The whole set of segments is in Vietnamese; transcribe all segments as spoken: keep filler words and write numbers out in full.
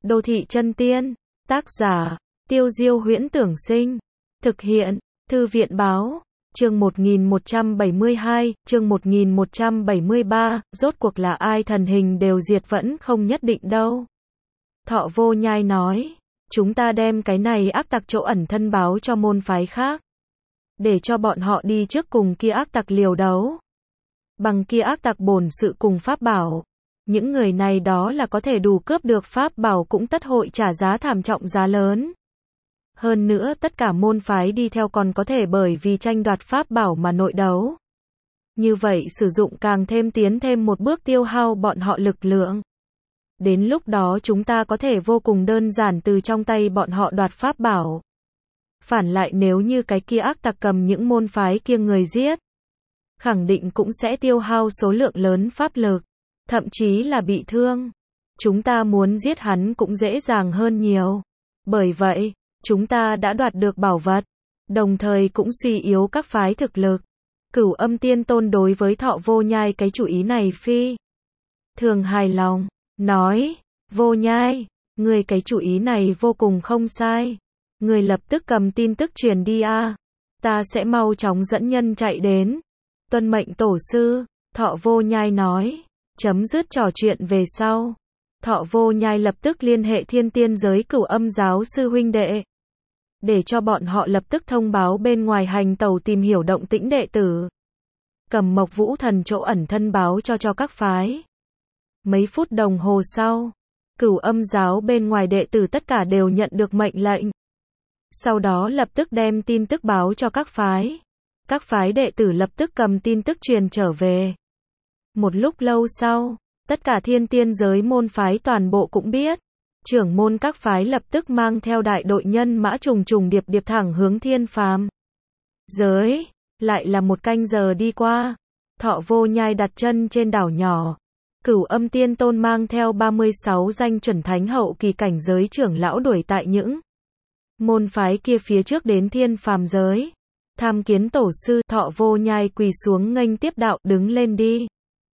Đô thị chân tiên. Tác giả, Tiêu Diêu Huyễn Tưởng Sinh. Thực hiện, Thư viện Báo. Chương một nghìn một trăm bảy mươi hai, chương một nghìn một trăm bảy mươi ba, rốt cuộc là ai thần hình đều diệt vẫn không nhất định đâu. Thọ Vô Nhai nói, chúng ta đem cái này ác tặc chỗ ẩn thân báo cho môn phái khác. Để cho bọn họ đi trước cùng kia ác tặc liều đấu. Bằng kia ác tặc bổn sự cùng pháp bảo. Những người này đó là có thể đủ cướp được pháp bảo cũng tất hội trả giá thảm trọng giá lớn. Hơn nữa tất cả môn phái đi theo còn có thể bởi vì tranh đoạt pháp bảo mà nội đấu. Như vậy sử dụng càng thêm tiến thêm một bước tiêu hao bọn họ lực lượng. Đến lúc đó chúng ta có thể vô cùng đơn giản từ trong tay bọn họ đoạt pháp bảo. Phản lại nếu như cái kia ác tặc cầm những môn phái kia người giết, khẳng định cũng sẽ tiêu hao số lượng lớn pháp lực, thậm chí là bị thương. Chúng ta muốn giết hắn cũng dễ dàng hơn nhiều. Bởi vậy, chúng ta đã đoạt được bảo vật, đồng thời cũng suy yếu các phái thực lực. Cửu Âm Tiên Tôn đối với Thọ Vô Nhai cái chủ ý này phi thường hài lòng, nói, Vô Nhai, người cái chủ ý này vô cùng không sai. Người lập tức cầm tin tức truyền đi a, ta sẽ mau chóng dẫn nhân chạy đến. Tuân mệnh tổ sư, Thọ Vô Nhai nói. Chấm dứt trò chuyện về sau, Thọ Vô Nhai lập tức liên hệ thiên tiên giới Cửu Âm giáo sư huynh đệ, để cho bọn họ lập tức thông báo bên ngoài hành tẩu tìm hiểu động tĩnh đệ tử. Cầm Mộc Vũ Thần chỗ ẩn thân báo cho cho các phái. Mấy phút đồng hồ sau, Cửu Âm giáo bên ngoài đệ tử tất cả đều nhận được mệnh lệnh. Sau đó lập tức đem tin tức báo cho các phái. Các phái đệ tử lập tức cầm tin tức truyền trở về. Một lúc lâu sau, tất cả thiên tiên giới môn phái toàn bộ cũng biết. Trưởng môn các phái lập tức mang theo đại đội nhân mã trùng trùng điệp điệp thẳng hướng thiên phàm giới. Lại là một canh giờ đi qua. Thọ Vô Nhai đặt chân trên đảo nhỏ. Cửu Âm Tiên Tôn mang theo ba mươi sáu danh chuẩn thánh hậu kỳ cảnh giới trưởng lão đuổi tại những môn phái kia phía trước đến thiên phàm giới. Tham kiến tổ sư. Thọ Vô Nhai quỳ xuống nghênh tiếp đạo, đứng lên đi.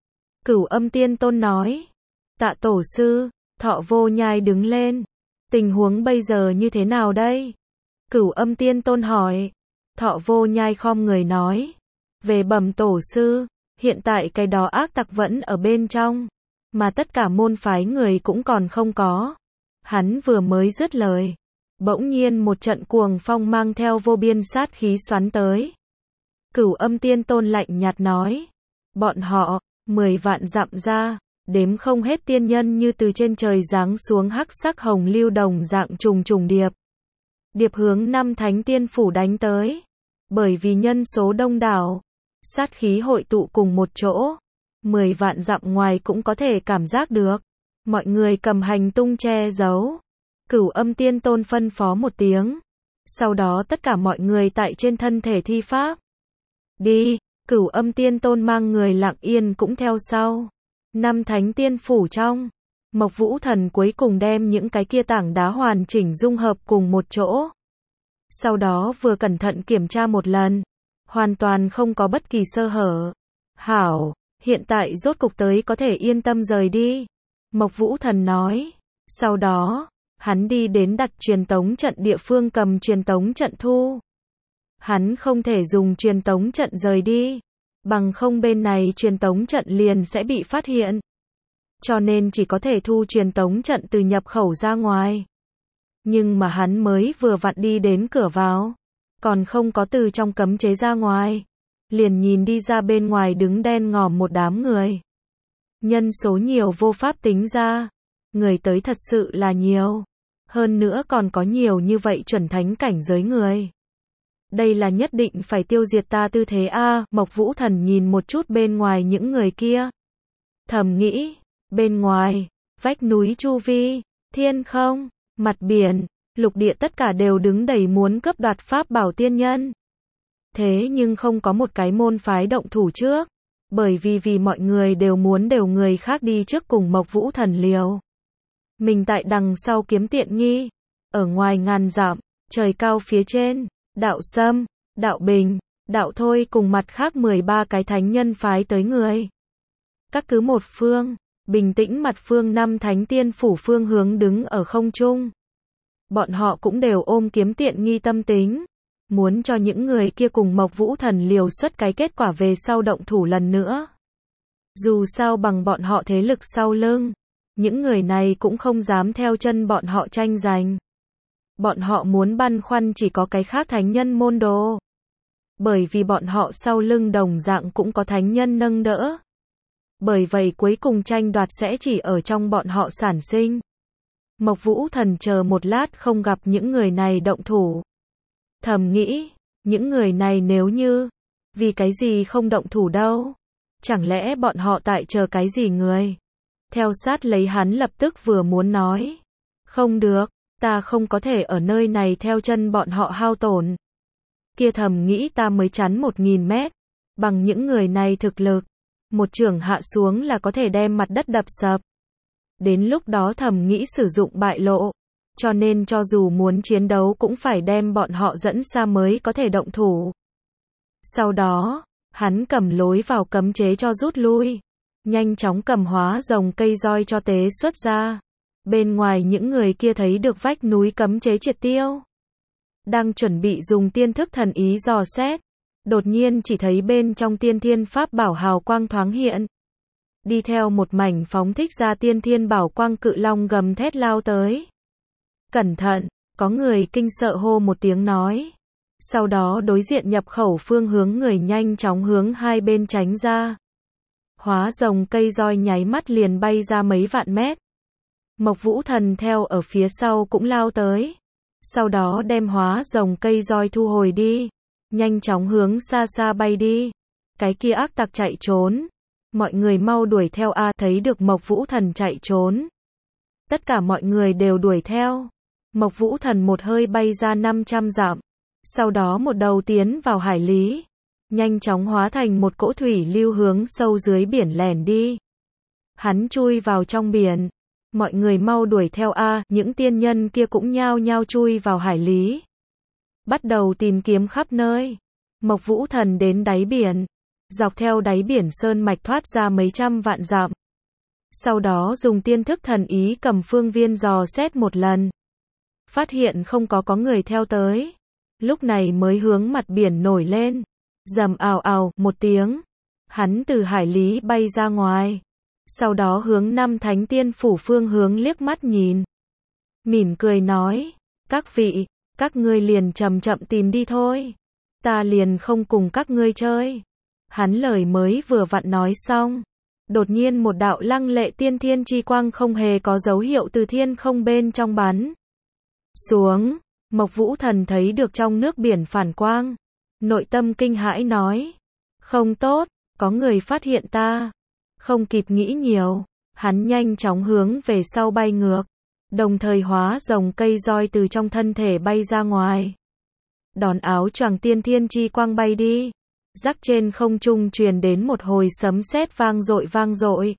Cửu Âm Tiên Tôn nói. Tạ tổ sư. Thọ Vô Nhai đứng lên. Tình huống bây giờ như thế nào đây? Cửu Âm Tiên Tôn hỏi. Thọ Vô Nhai khom người nói. Về bẩm tổ sư, hiện tại cái đó ác tặc vẫn ở bên trong, mà tất cả môn phái người cũng còn không có. Hắn vừa mới dứt lời, bỗng nhiên một trận cuồng phong mang theo vô biên sát khí xoắn tới. Cửu Âm Tiên Tôn lạnh nhạt nói. Bọn họ, mười vạn dặm ra, đếm không hết tiên nhân như từ trên trời giáng xuống hắc sắc hồng lưu đồng dạng trùng trùng điệp. Điệp hướng năm thánh tiên phủ đánh tới. Bởi vì nhân số đông đảo, sát khí hội tụ cùng một chỗ. Mười vạn dặm ngoài cũng có thể cảm giác được. Mọi người cầm hành tung che giấu. Cửu Âm Tiên Tôn phân phó một tiếng. Sau đó tất cả mọi người tại trên thân thể thi pháp. Đi, Cửu Âm Tiên Tôn mang người lặng yên cũng theo sau. Năm thánh tiên phủ trong, Mộc Vũ Thần cuối cùng đem những cái kia tảng đá hoàn chỉnh dung hợp cùng một chỗ. Sau đó vừa cẩn thận kiểm tra một lần, hoàn toàn không có bất kỳ sơ hở. Hảo, hiện tại rốt cục tới có thể yên tâm rời đi. Mộc Vũ Thần nói. Sau đó, hắn đi đến đặt truyền tống trận địa phương cầm truyền tống trận thu. Hắn không thể dùng truyền tống trận rời đi, bằng không bên này truyền tống trận liền sẽ bị phát hiện. Cho nên chỉ có thể thu truyền tống trận từ nhập khẩu ra ngoài. Nhưng mà hắn mới vừa vặn đi đến cửa vào, còn không có từ trong cấm chế ra ngoài, liền nhìn đi ra bên ngoài đứng đen ngòm một đám người. Nhân số nhiều vô pháp tính ra, người tới thật sự là nhiều. Hơn nữa còn có nhiều như vậy chuẩn thánh cảnh giới người. Đây là nhất định phải tiêu diệt ta tư thế a. Mộc Vũ Thần nhìn một chút bên ngoài những người kia, thầm nghĩ, bên ngoài, vách núi chu vi, thiên không, mặt biển, lục địa tất cả đều đứng đầy muốn cướp đoạt pháp bảo tiên nhân. Thế nhưng không có một cái môn phái động thủ trước, bởi vì vì mọi người đều muốn đều người khác đi trước cùng Mộc Vũ Thần liều. Mình tại đằng sau kiếm tiện nghi. Ở ngoài ngàn dặm, trời cao phía trên, Đạo Sâm, Đạo Bình, Đạo Thôi cùng mặt khác mười ba cái thánh nhân phái tới người. Các cứ một phương, Bình tĩnh mặt phương năm thánh tiên phủ phương hướng đứng ở không trung. Bọn họ cũng đều ôm kiếm tiện nghi tâm tính. Muốn cho những người kia cùng Mộc Vũ Thần liều xuất cái kết quả về sau động thủ lần nữa. Dù sao bằng bọn họ thế lực sau lưng, những người này cũng không dám theo chân bọn họ tranh giành. Bọn họ muốn băn khoăn chỉ có cái khác thánh nhân môn đồ. Bởi vì bọn họ sau lưng đồng dạng cũng có thánh nhân nâng đỡ. Bởi vậy cuối cùng tranh đoạt sẽ chỉ ở trong bọn họ sản sinh. Mộc Vũ Thần chờ một lát không gặp những người này động thủ. Thầm nghĩ, những người này nếu như, vì cái gì không động thủ đâu? Chẳng lẽ bọn họ tại chờ cái gì người? Theo sát lấy hắn lập tức vừa muốn nói. Không được, ta không có thể ở nơi này theo chân bọn họ hao tổn. Kia thầm nghĩ ta mới chắn một nghìn mét. Bằng những người này thực lực, một chưởng hạ xuống là có thể đem mặt đất đập sập. Đến lúc đó thầm nghĩ sử dụng bại lộ. Cho nên cho dù muốn chiến đấu cũng phải đem bọn họ dẫn xa mới có thể động thủ. Sau đó, hắn cầm lối vào cấm chế cho rút lui. Nhanh chóng cầm hóa rồng cây roi cho tế xuất ra. Bên ngoài những người kia thấy được vách núi cấm chế triệt tiêu. Đang chuẩn bị dùng tiên thức thần ý dò xét. Đột nhiên chỉ thấy bên trong tiên thiên pháp bảo hào quang thoáng hiện. Đi theo một mảnh phóng thích ra tiên thiên bảo quang cự long gầm thét lao tới. Cẩn thận, có người kinh sợ hô một tiếng nói. Sau đó đối diện nhập khẩu phương hướng người nhanh chóng hướng hai bên tránh ra. Hóa rồng cây roi nháy mắt liền bay ra mấy vạn mét. Mộc Vũ Thần theo ở phía sau cũng lao tới. Sau đó đem hóa rồng cây roi thu hồi đi. Nhanh chóng hướng xa xa bay đi. Cái kia ác tặc chạy trốn. Mọi người mau đuổi theo a, thấy được Mộc Vũ Thần chạy trốn. Tất cả mọi người đều đuổi theo. Mộc Vũ Thần một hơi bay ra năm trăm dặm. Sau đó một đầu tiến vào hải lý. Nhanh chóng hóa thành một cỗ thủy lưu hướng sâu dưới biển lẻn đi. Hắn chui vào trong biển. Mọi người mau đuổi theo a, những tiên nhân kia cũng nhao nhao chui vào hải lý. Bắt đầu tìm kiếm khắp nơi. Mộc Vũ Thần đến đáy biển. Dọc theo đáy biển sơn mạch thoát ra mấy trăm vạn dặm. Sau đó dùng tiên thức thần ý cầm phương viên dò xét một lần. Phát hiện không có có người theo tới. Lúc này mới hướng mặt biển nổi lên. Rầm ào ào một tiếng. Hắn từ hải lý bay ra ngoài. Sau đó hướng năm thánh tiên phủ phương hướng liếc mắt nhìn. Mỉm cười nói. Các vị, các ngươi liền chậm chậm tìm đi thôi. Ta liền không cùng các ngươi chơi. Hắn lời mới vừa vặn nói xong. Đột nhiên một đạo lăng lệ tiên thiên chi quang không hề có dấu hiệu từ thiên không bên trong bắn xuống. Mộc Vũ Thần thấy được trong nước biển phản quang. Nội tâm kinh hãi nói. Không tốt, có người phát hiện ta. Không kịp nghĩ nhiều. Hắn nhanh chóng hướng về sau bay ngược. Đồng thời hóa rồng cây roi từ trong thân thể bay ra ngoài. Đón áo choàng tiên thiên chi quang bay đi. Rắc trên không trung truyền đến một hồi sấm sét vang dội vang dội.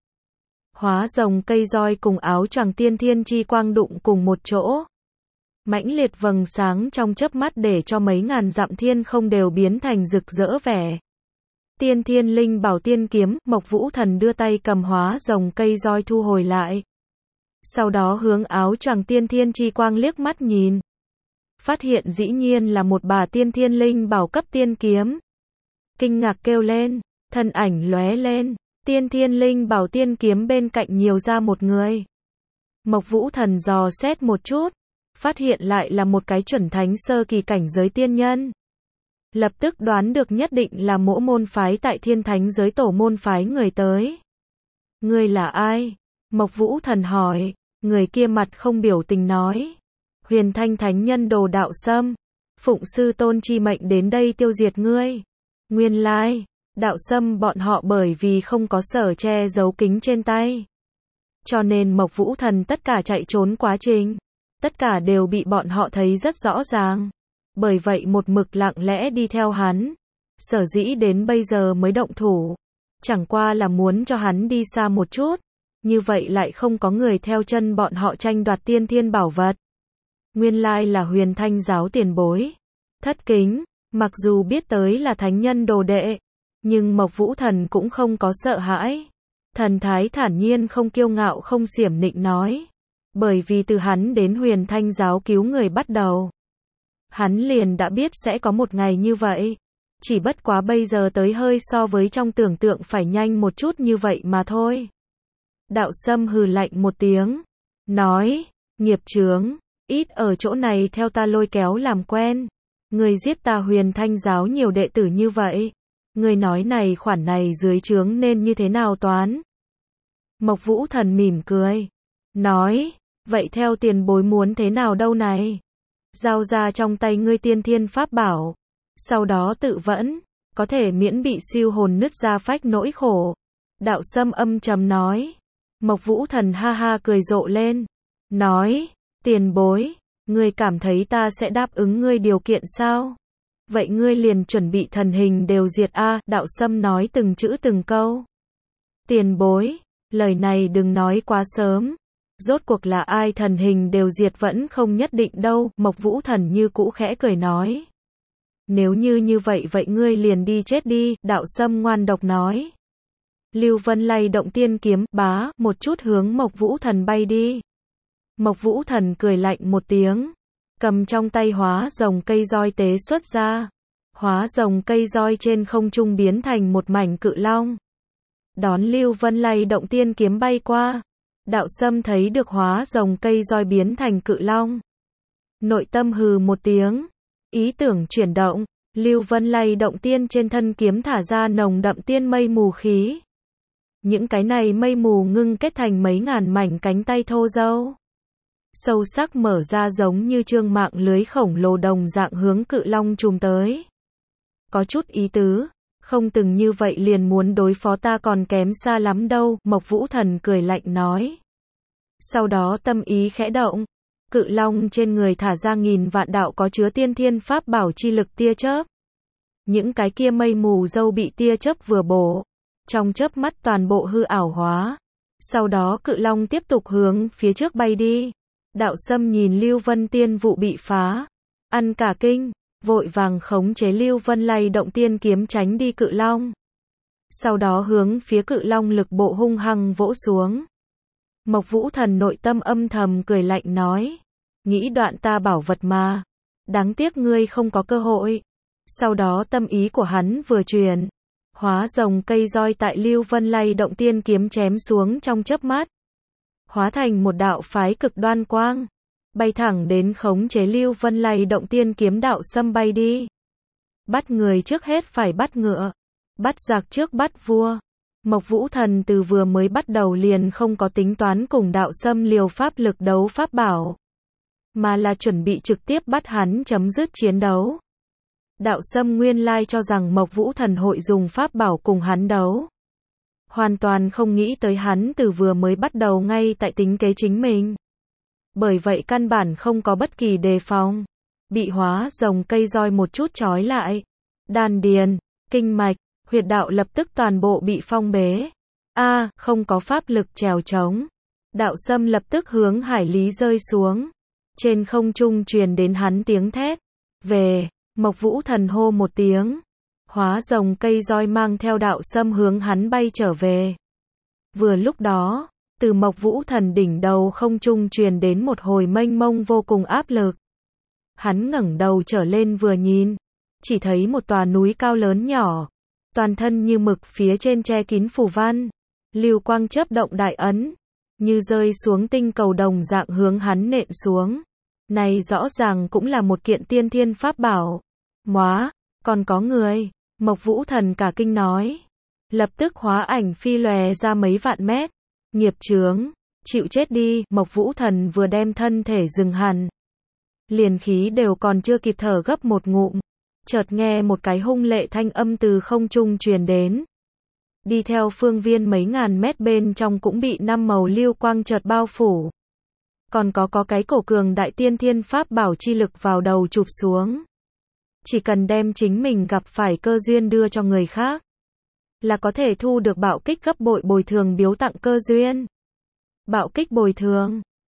Hóa rồng cây roi cùng áo choàng tiên thiên chi quang đụng cùng một chỗ. Mãnh liệt vầng sáng trong chớp mắt để cho mấy ngàn dặm thiên không đều biến thành rực rỡ vẻ. Tiên thiên linh bảo tiên kiếm, Mộc Vũ Thần đưa tay cầm hóa rồng cây roi thu hồi lại. Sau đó hướng áo choàng tiên thiên chi quang liếc mắt nhìn. Phát hiện dĩ nhiên là một bà tiên thiên linh bảo cấp tiên kiếm. Kinh ngạc kêu lên, thân ảnh lóe lên, tiên thiên linh bảo tiên kiếm bên cạnh nhiều ra một người. Mộc Vũ Thần dò xét một chút, phát hiện lại là một cái chuẩn thánh sơ kỳ cảnh giới tiên nhân. Lập tức đoán được nhất định là mỗ môn phái tại thiên thánh giới tổ môn phái người tới. Ngươi là ai? Mộc Vũ Thần hỏi, người kia mặt không biểu tình nói. Huyền Thanh Thánh Nhân Đồ Đạo Sâm, phụng sư tôn chi mệnh đến đây tiêu diệt ngươi. Nguyên lai, Đạo Sâm bọn họ bởi vì không có sở che giấu kính trên tay. Cho nên Mộc Vũ Thần tất cả chạy trốn quá trình. Tất cả đều bị bọn họ thấy rất rõ ràng. Bởi vậy một mực lặng lẽ đi theo hắn. Sở dĩ đến bây giờ mới động thủ. Chẳng qua là muốn cho hắn đi xa một chút. Như vậy lại không có người theo chân bọn họ tranh đoạt tiên thiên bảo vật. Nguyên lai là Huyền Thanh giáo tiền bối. Thất kính, mặc dù biết tới là thánh nhân đồ đệ. Nhưng Mộc Vũ Thần cũng không có sợ hãi. Thần thái thản nhiên không kiêu ngạo không xiểm nịnh nói. Bởi vì từ hắn đến Huyền Thanh giáo cứu người bắt đầu, hắn liền đã biết sẽ có một ngày như vậy. Chỉ bất quá bây giờ tới hơi so với trong tưởng tượng phải nhanh một chút như vậy mà thôi. Đạo Sâm hừ lạnh một tiếng, nói, nghiệp chướng, ít ở chỗ này theo ta lôi kéo làm quen. Người giết ta Huyền Thanh giáo nhiều đệ tử như vậy. Người nói này khoản này dưới trướng nên như thế nào toán? Mộc Vũ Thần mỉm cười, nói, vậy theo tiền bối muốn thế nào đâu này? Giao ra trong tay ngươi tiên thiên pháp bảo, sau đó tự vẫn, có thể miễn bị siêu hồn nứt ra phách nỗi khổ. Đạo Sâm âm trầm nói. Mộc Vũ Thần ha ha cười rộ lên, nói, tiền bối, ngươi cảm thấy ta sẽ đáp ứng ngươi điều kiện sao? Vậy ngươi liền chuẩn bị thần hình đều diệt a. Đạo Sâm nói từng chữ từng câu. Tiền bối, lời này đừng nói quá sớm. Rốt cuộc là ai thần hình đều diệt vẫn không nhất định đâu. Mộc Vũ Thần như cũ khẽ cười nói. Nếu như như vậy vậy ngươi liền đi chết đi. Đạo Sâm ngoan độc nói. Lưu Vân lay động tiên kiếm, bá, một chút hướng Mộc Vũ Thần bay đi. Mộc Vũ Thần cười lạnh một tiếng, cầm trong tay hóa rồng cây roi tế xuất ra. Hóa rồng cây roi trên không trung biến thành một mảnh cự long. Đón Lưu Vân lay động tiên kiếm bay qua. Đạo Sâm thấy được hóa rồng cây roi biến thành cự long. Nội tâm hừ một tiếng, ý tưởng chuyển động, Lưu Vân lay động tiên trên thân kiếm thả ra nồng đậm tiên mây mù khí. Những cái này mây mù ngưng kết thành mấy ngàn mảnh cánh tay thô râu. Sâu sắc mở ra giống như trương mạng lưới khổng lồ đồng dạng hướng cự long trùm tới. Có chút ý tứ, không từng như vậy liền muốn đối phó ta còn kém xa lắm đâu, Mộc Vũ Thần cười lạnh nói. Sau đó tâm ý khẽ động, cự long trên người thả ra nghìn vạn đạo có chứa tiên thiên pháp bảo chi lực tia chớp. Những cái kia mây mù râu bị tia chớp vừa bổ, trong chớp mắt toàn bộ hư ảo hóa. Sau đó cự long tiếp tục hướng phía trước bay đi. Đạo Sâm nhìn Lưu Vân tiên vụ bị phá, ăn cả kinh, vội vàng khống chế Lưu Vân lay động tiên kiếm tránh đi cự long. Sau đó hướng phía cự long lực bộ hung hăng vỗ xuống. Mộc Vũ Thần nội tâm âm thầm cười lạnh nói, nghĩ đoạn ta bảo vật mà, đáng tiếc ngươi không có cơ hội. Sau đó tâm ý của hắn vừa truyền, hóa rồng cây roi tại Lưu Vân lay động tiên kiếm chém xuống trong chớp mắt, hóa thành một đạo phái cực đoan quang, bay thẳng đến khống chế Lưu Vân lay động tiên kiếm Đạo Sâm bay đi. Bắt người trước hết phải bắt ngựa, bắt giặc trước bắt vua. Mộc Vũ Thần từ vừa mới bắt đầu liền không có tính toán cùng Đạo Sâm liều pháp lực đấu pháp bảo, mà là chuẩn bị trực tiếp bắt hắn chấm dứt chiến đấu. Đạo Sâm nguyên lai cho rằng Mộc Vũ Thần hội dùng pháp bảo cùng hắn đấu. Hoàn toàn không nghĩ tới hắn từ vừa mới bắt đầu ngay tại tính kế chính mình. Bởi vậy căn bản không có bất kỳ đề phòng. Bị hóa rồng cây roi một chút trói lại. Đan điền, kinh mạch, huyệt đạo lập tức toàn bộ bị phong bế. A, à, không có pháp lực trèo trống. Đạo Sâm lập tức hướng hải lý rơi xuống. Trên không trung truyền đến hắn tiếng thét. Về, Mộc Vũ Thần hô một tiếng. Hóa rồng cây roi mang theo Đạo Sâm hướng hắn bay trở về. Vừa lúc đó, từ Mộc Vũ Thần đỉnh đầu không trung truyền đến một hồi mênh mông vô cùng áp lực. Hắn ngẩng đầu trở lên vừa nhìn, chỉ thấy một tòa núi cao lớn nhỏ, toàn thân như mực phía trên che kín phù văn, lưu quang chớp động đại ấn, như rơi xuống tinh cầu đồng dạng hướng hắn nện xuống. Này rõ ràng cũng là một kiện tiên thiên pháp bảo. Móa, còn có người, Mộc Vũ Thần cả kinh nói. Lập tức hóa ảnh phi lòe ra mấy vạn mét. Nghiệp chướng, chịu chết đi. Mộc Vũ Thần vừa đem thân thể dừng hẳn, liền khí đều còn chưa kịp thở gấp một ngụm, chợt nghe một cái hung lệ thanh âm từ không trung truyền đến. Đi theo phương viên mấy ngàn mét bên trong cũng bị năm màu lưu quang chợt bao phủ. Còn có có cái cổ cường đại tiên thiên pháp bảo chi lực vào đầu chụp xuống. Chỉ cần đem chính mình gặp phải cơ duyên đưa cho người khác, là có thể thu được bạo kích gấp bội bồi thường biếu tặng cơ duyên. Bạo kích bồi thường,